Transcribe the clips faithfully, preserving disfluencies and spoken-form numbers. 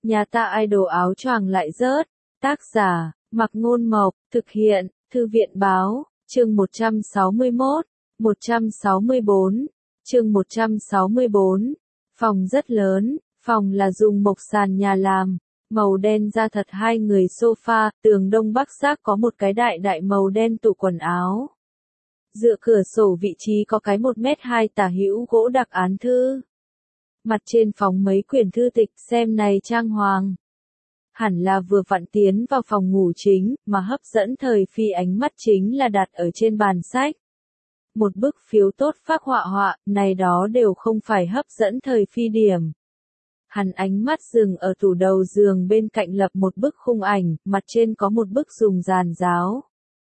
Nhà ta idol áo choàng lại rớt. Tác giả, Mặc Ngôn Mộc, thực hiện, Thư viện Báo, chương một trăm sáu mươi mốt, một trăm sáu mươi bốn, chương một trăm sáu mươi bốn. Phòng rất lớn, phòng là dùng mộc sàn nhà làm, màu đen da thật hai người sofa, tường đông bắc giác có một cái đại đại màu đen tủ quần áo. Dựa cửa sổ vị trí có cái một mét hai tả hữu gỗ đặc án thư. Mặt trên phóng mấy quyển thư tịch xem này trang hoàng. Hẳn là vừa vặn tiến vào phòng ngủ chính, mà hấp dẫn thời phi ánh mắt chính là đặt ở trên bàn sách. Một bức phiếu tốt phác họa họa, này đó đều không phải hấp dẫn thời phi điểm. Hắn ánh mắt dừng ở tủ đầu giường bên cạnh lập một bức khung ảnh, mặt trên có một bức dùng giàn giáo.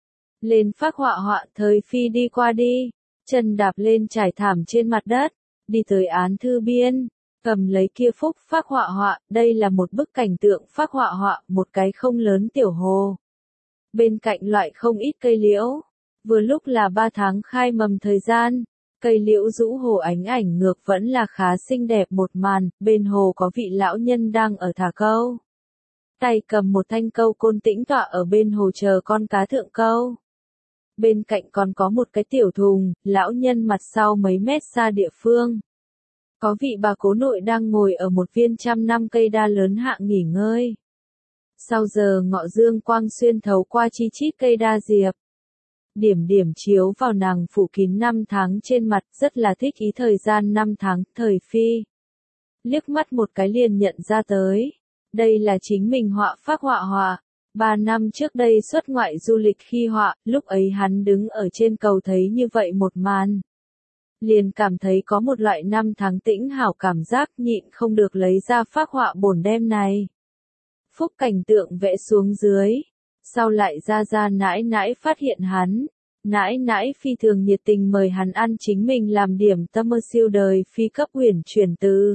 Lên phác họa họa, thời phi đi qua đi, chân đạp lên trải thảm trên mặt đất, đi tới án thư biên, cầm lấy kia phúc phác họa họa, đây là một bức cảnh tượng phác họa họa, một cái không lớn tiểu hồ. Bên cạnh loại không ít cây liễu, vừa lúc là ba tháng khai mầm thời gian, cây liễu rũ hồ ánh ảnh ngược vẫn là khá xinh đẹp một màn, bên hồ có vị lão nhân đang ở thả câu. Tay cầm một thanh câu côn tĩnh tọa ở bên hồ chờ con cá thượng câu. Bên cạnh còn có một cái tiểu thùng, lão nhân mặt sau mấy mét xa địa phương. Có vị bà cố nội đang ngồi ở một viên trăm năm cây đa lớn hạng nghỉ ngơi. Sau giờ ngọ dương quang xuyên thấu qua chi chít cây đa diệp. Điểm điểm chiếu vào nàng phủ kín năm tháng trên mặt, rất là thích ý thời gian năm tháng, thời phi. Liếc mắt một cái liền nhận ra tới. Đây là chính mình họa phác họa họa. Ba năm trước đây xuất ngoại du lịch khi họa, lúc ấy hắn đứng ở trên cầu thấy như vậy một màn. Liền cảm thấy có một loại năm tháng tĩnh hảo cảm giác nhịn không được lấy ra phác họa bổn đem này. Phúc cảnh tượng vẽ xuống dưới. Sau lại ra ra nãi nãi phát hiện hắn. Nãi nãi phi thường nhiệt tình mời hắn ăn chính mình làm điểm tâm mơ siêu đời phi cấp huyền chuyển từ.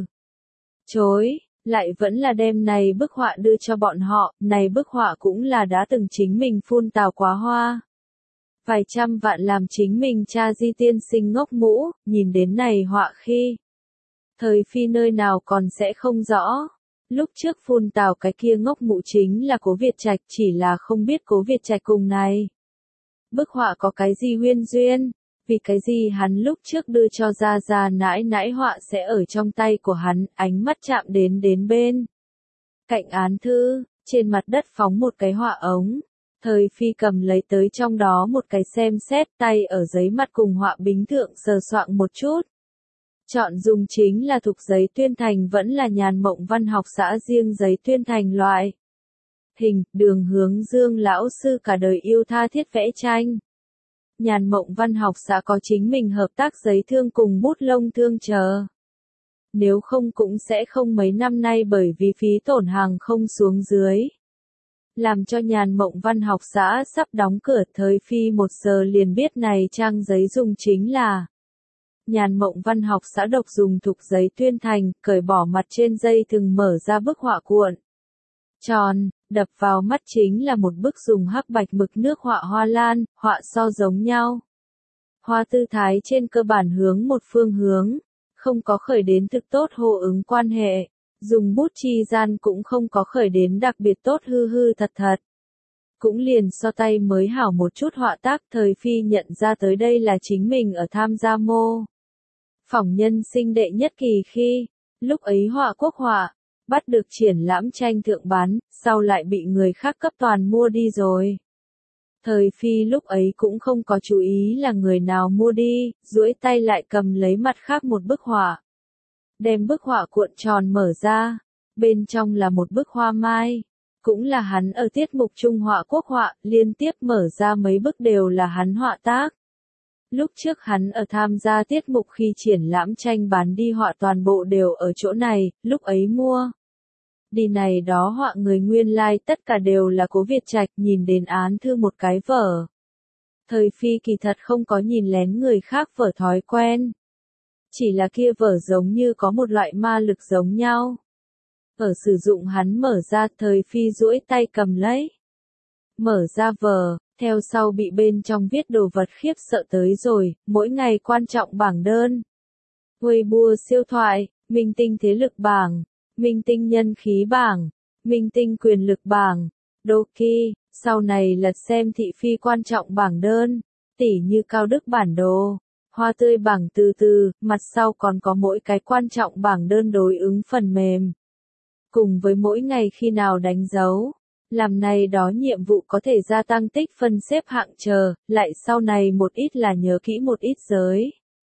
Chối, lại vẫn là đem này bức họa đưa cho bọn họ, này bức họa cũng là đã từng chính mình phun tào quá hoa. Vài trăm vạn làm chính mình cha di tiên sinh ngốc mũ, nhìn đến này họa khi. Thời phi nơi nào còn sẽ không rõ. Lúc trước phun tào cái kia ngốc mũ chính là Cố Việt Trạch, chỉ là không biết Cố Việt Trạch cùng này. Bức họa có cái gì huyên duyên, vì cái gì hắn lúc trước đưa cho ra ra nãi nãi họa sẽ ở trong tay của hắn, ánh mắt chạm đến đến bên. Cạnh án thư, trên mặt đất phóng một cái họa ống. Thời phi cầm lấy tới trong đó một cái xem xét, tay ở giấy mặt cùng họa bính thượng sờ soạng một chút. Chọn dùng chính là thục giấy tuyên thành vẫn là nhàn mộng văn học xã riêng giấy tuyên thành loại. Hình, đường hướng dương lão sư cả đời yêu tha thiết vẽ tranh. Nhàn mộng văn học xã có chính mình hợp tác giấy thương cùng bút lông thương chờ. Nếu không cũng sẽ không mấy năm nay bởi vì phí tổn hàng không xuống dưới. Làm cho nhàn mộng văn học xã sắp đóng cửa, thời phi một giờ liền biết này trang giấy dùng chính là. Nhàn mộng văn học xã độc dùng thục giấy tuyên thành, cởi bỏ mặt trên dây thừng mở ra bức họa cuộn. Tròn, đập vào mắt chính là một bức dùng hắc bạch mực nước họa hoa lan, họa so giống nhau. Hoa tư thái trên cơ bản hướng một phương hướng, không có khởi đến thực tốt hô ứng quan hệ, dùng bút chi gian cũng không có khởi đến đặc biệt tốt hư hư thật thật. Cũng liền so tay mới hảo một chút họa tác, thời phi nhận ra tới đây là chính mình ở tham gia mô. Phỏng nhân sinh đệ nhất kỳ khi, lúc ấy họa quốc họa, bắt được triển lãm tranh thượng bán, sau lại bị người khác cấp toàn mua đi rồi. Thời phi lúc ấy cũng không có chú ý là người nào mua đi, duỗi tay lại cầm lấy mặt khác một bức họa. Đem bức họa cuộn tròn mở ra, bên trong là một bức hoa mai, cũng là hắn ở tiết mục Trung họa quốc họa, liên tiếp mở ra mấy bức đều là hắn họa tác. Lúc trước hắn ở tham gia tiết mục khi triển lãm tranh bán đi họa toàn bộ đều ở chỗ này, lúc ấy mua. Đi này đó họa người nguyên lai like, tất cả đều là Cố Việt Trạch, nhìn đến án thư một cái vở. Thời phi kỳ thật không có nhìn lén người khác vở thói quen. Chỉ là kia vở giống như có một loại ma lực giống nhau. Ở sử dụng hắn mở ra, thời phi duỗi tay cầm lấy. Mở ra vở, theo sau bị bên trong viết đồ vật khiếp sợ tới rồi, mỗi ngày quan trọng bảng đơn. Weibo siêu thoại, minh tinh thế lực bảng, minh tinh nhân khí bảng, Minh tinh quyền lực bảng, Doki, sau này lật xem thị phi quan trọng bảng đơn, tỉ như Cao Đức bản đồ, Hoa tươi bảng từ từ, mặt sau còn có mỗi cái quan trọng bảng đơn đối ứng phần mềm. Cùng với mỗi ngày khi nào đánh dấu, làm này đó nhiệm vụ có thể gia tăng tích phân xếp hạng chờ, lại sau này một ít là nhớ kỹ một ít giới.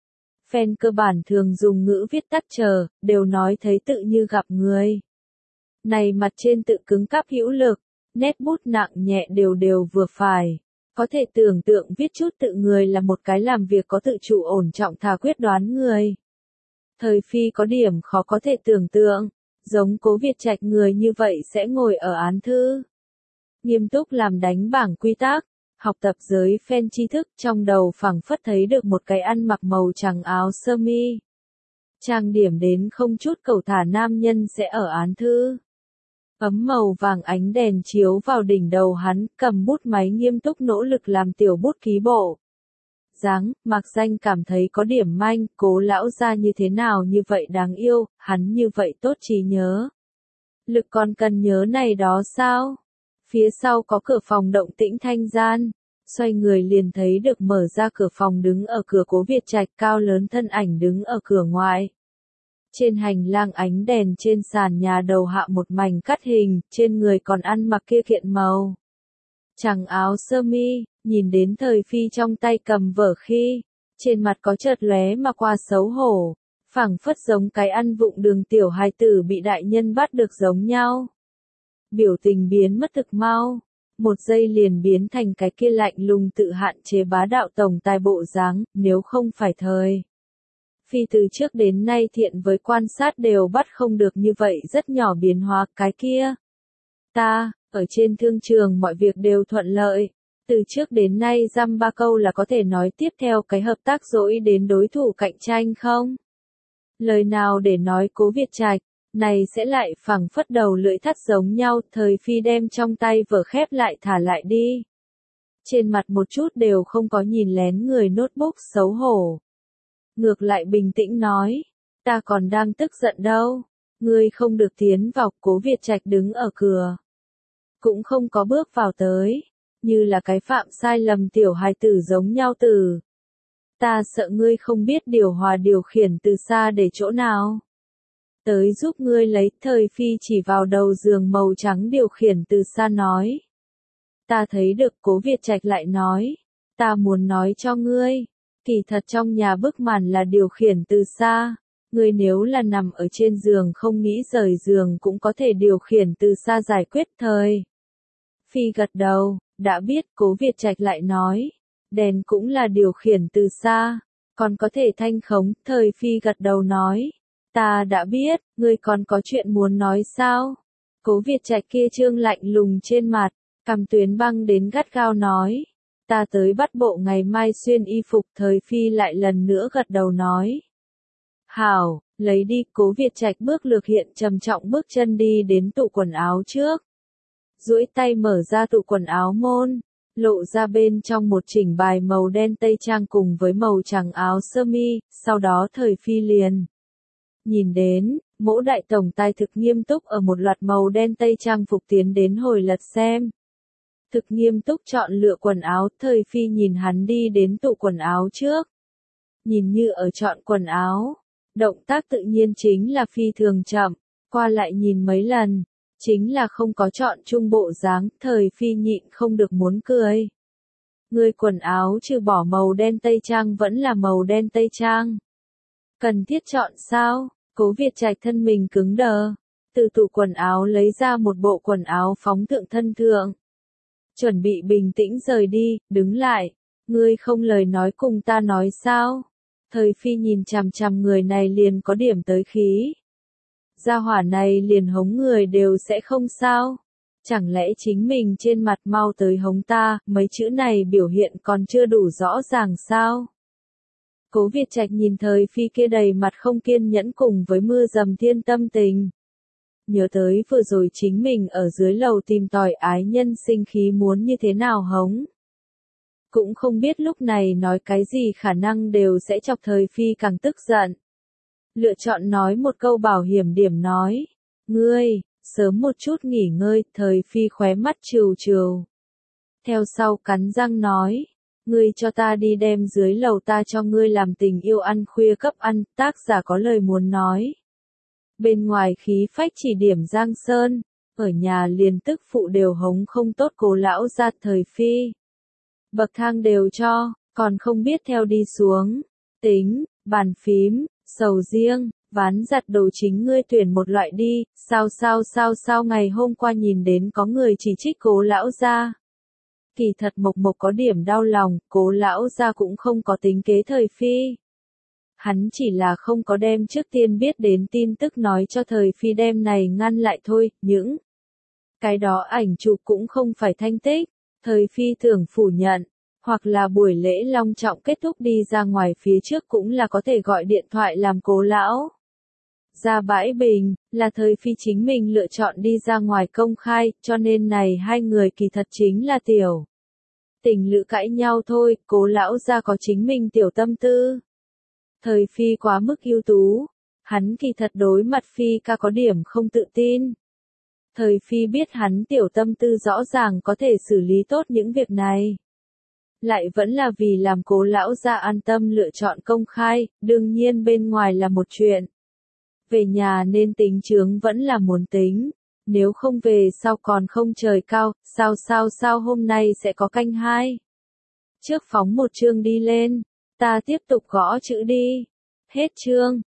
Fan cơ bản thường dùng ngữ viết tắt chờ, đều nói thấy tự như gặp người. Này mặt trên tự cứng cáp hữu lực, nét bút nặng nhẹ đều đều vừa phải. Có thể tưởng tượng viết chút tự người là một cái làm việc có tự chủ ổn trọng thà quyết đoán người. Thời phi có điểm khó có thể tưởng tượng, giống Cố Việt Trạch người như vậy sẽ ngồi ở án thư. Nghiêm túc làm đánh bảng quy tắc, học tập giới fan tri thức trong đầu phẳng phất thấy được một cái ăn mặc màu trắng áo sơ mi. Trang điểm đến không chút cầu thả nam nhân sẽ ở án thư. Ấm màu vàng ánh đèn chiếu vào đỉnh đầu hắn, cầm bút máy nghiêm túc nỗ lực làm tiểu bút ký bộ. Dáng, Mạc Danh cảm thấy có điểm manh, Cố lão gia như thế nào như vậy đáng yêu, hắn như vậy tốt trí nhớ. Lực còn cần nhớ này đó sao? Phía sau có cửa phòng động tĩnh thanh gian, xoay người liền thấy được mở ra cửa phòng đứng ở cửa Cố Việt Trạch cao lớn thân ảnh đứng ở cửa ngoài. Trên hành lang ánh đèn trên sàn nhà đầu hạ một mảnh cắt hình, trên người còn ăn mặc kia kiện màu trắng áo sơ mi, nhìn đến thời phi trong tay cầm vở khi, trên mặt có chợt lóe mà qua xấu hổ, phảng phất giống cái ăn vụng đường tiểu hài tử bị đại nhân bắt được giống nhau. Biểu tình biến mất thực mau, một giây liền biến thành cái kia lạnh lùng tự hạn chế bá đạo tổng tài bộ dáng, nếu không phải thời phi từ trước đến nay thiện với quan sát đều bắt không được như vậy rất nhỏ biến hóa cái kia. Ta, ở trên thương trường mọi việc đều thuận lợi, từ trước đến nay dăm ba câu là có thể nói tiếp theo cái hợp tác dỗi đến đối thủ cạnh tranh không? Lời nào để nói Cố Việt Trạch, này sẽ lại phẳng phất đầu lưỡi thắt giống nhau, thời phi đem trong tay vở khép lại thả lại đi. Trên mặt một chút đều không có nhìn lén người notebook xấu hổ. Ngược lại bình tĩnh nói, ta còn đang tức giận đâu, ngươi không được tiến vào. Cố Việt Trạch đứng ở cửa, cũng không có bước vào tới, như là cái phạm sai lầm tiểu hài tử giống nhau từ. Ta sợ ngươi không biết điều hòa điều khiển từ xa để chỗ nào. Tới giúp ngươi lấy, thời phi chỉ vào đầu giường màu trắng điều khiển từ xa nói. Ta thấy được. Cố Việt Trạch lại nói, ta muốn nói cho ngươi. Kỳ thật trong nhà bức màn là điều khiển từ xa, ngươi nếu là nằm ở trên giường không nghĩ rời giường cũng có thể điều khiển từ xa giải quyết thời. Phi gật đầu, đã biết. Cố Việt Trạch lại nói, đèn cũng là điều khiển từ xa, còn có thể thanh khống. Thời phi gật đầu nói, ta đã biết, ngươi còn có chuyện muốn nói sao? Cố Việt Trạch kia trương lạnh lùng trên mặt, cằm tuyến băng đến gắt gao nói. Ta tới bắt bộ ngày mai xuyên y phục. Thời phi lại lần nữa gật đầu nói. Hảo, lấy đi. Cố Việt Trạch bước lược hiện trầm trọng bước chân đi đến tủ quần áo trước. Duỗi tay mở ra tủ quần áo môn, lộ ra bên trong một chỉnh bài màu đen tây trang cùng với màu trắng áo sơ mi, sau đó thời phi liền. Nhìn đến, Mỗ đại tổng tài thực nghiêm túc ở một loạt màu đen tây trang phục tiến đến hồi lật xem. Thực nghiêm túc chọn lựa quần áo, thời phi nhìn hắn đi đến tủ quần áo trước. Nhìn như ở chọn quần áo, động tác tự nhiên chính là phi thường chậm, qua lại nhìn mấy lần, chính là không có chọn chung bộ dáng, thời phi nhịn không được muốn cười. Người quần áo trừ bỏ màu đen tây trang vẫn là màu đen tây trang. Cần thiết chọn sao? Cố Việt Trạch thân mình cứng đờ, từ tủ quần áo lấy ra một bộ quần áo phóng thượng thân thượng. Chuẩn bị bình tĩnh rời đi, đứng lại. Ngươi không lời nói cùng ta nói sao? Thời phi nhìn chằm chằm người này liền có điểm tới khí. Gia hỏa này liền hống người đều sẽ không sao? Chẳng lẽ chính mình trên mặt mau tới hống ta, mấy chữ này biểu hiện còn chưa đủ rõ ràng sao? Cố Việt Trạch nhìn thời phi kia đầy mặt không kiên nhẫn cùng với mưa dầm thiên tâm tình. Nhớ tới vừa rồi chính mình ở dưới lầu tìm tòi ái nhân sinh khí muốn như thế nào hống. Cũng không biết lúc này nói cái gì khả năng đều sẽ chọc thời phi càng tức giận. Lựa chọn nói một câu bảo hiểm điểm nói. Ngươi, sớm một chút nghỉ ngơi, thời phi khóe mắt trừu trừu. Theo sau cắn răng nói, ngươi cho ta đi đem dưới lầu ta cho ngươi làm tình yêu ăn khuya cấp ăn, tác giả có lời muốn nói. Bên ngoài khí phách chỉ điểm Giang Sơn, ở nhà liền tức phụ đều hống không tốt Cố lão gia thời phi. Bậc thang đều cho, còn không biết theo đi xuống. Tính, bàn phím, sầu riêng, ván giặt đồ chính ngươi tuyển một loại đi, sao sao sao sao ngày hôm qua nhìn đến có người chỉ trích Cố lão gia. Kỳ thật Mộc Mộc có điểm đau lòng, Cố lão gia cũng không có tính kế thời phi. Hắn chỉ là không có đem trước tiên biết đến tin tức nói cho thời phi đem này ngăn lại thôi, những cái đó ảnh chụp cũng không phải thanh tích, thời phi tưởng phủ nhận, hoặc là buổi lễ long trọng kết thúc đi ra ngoài phía trước cũng là có thể gọi điện thoại làm Cố lão. Ra bãi bình, là thời phi chính mình lựa chọn đi ra ngoài công khai, cho nên này hai người kỳ thật chính là tiểu tình lữ cãi nhau thôi, Cố lão gia có chính mình tiểu tâm tư. Thời phi quá mức ưu tú, hắn kỳ thật đối mặt phi ca có điểm không tự tin. Thời phi biết hắn tiểu tâm tư rõ ràng có thể xử lý tốt những việc này. Lại vẫn là vì làm Cố lão gia an tâm lựa chọn công khai, đương nhiên bên ngoài là một chuyện. Về nhà nên tính chướng vẫn là muốn tính, nếu không về sau còn không trời cao, sao sao sao hôm nay sẽ có canh hai. Trước phóng một chương đi lên, ta tiếp tục gõ chữ đi. Hết chương.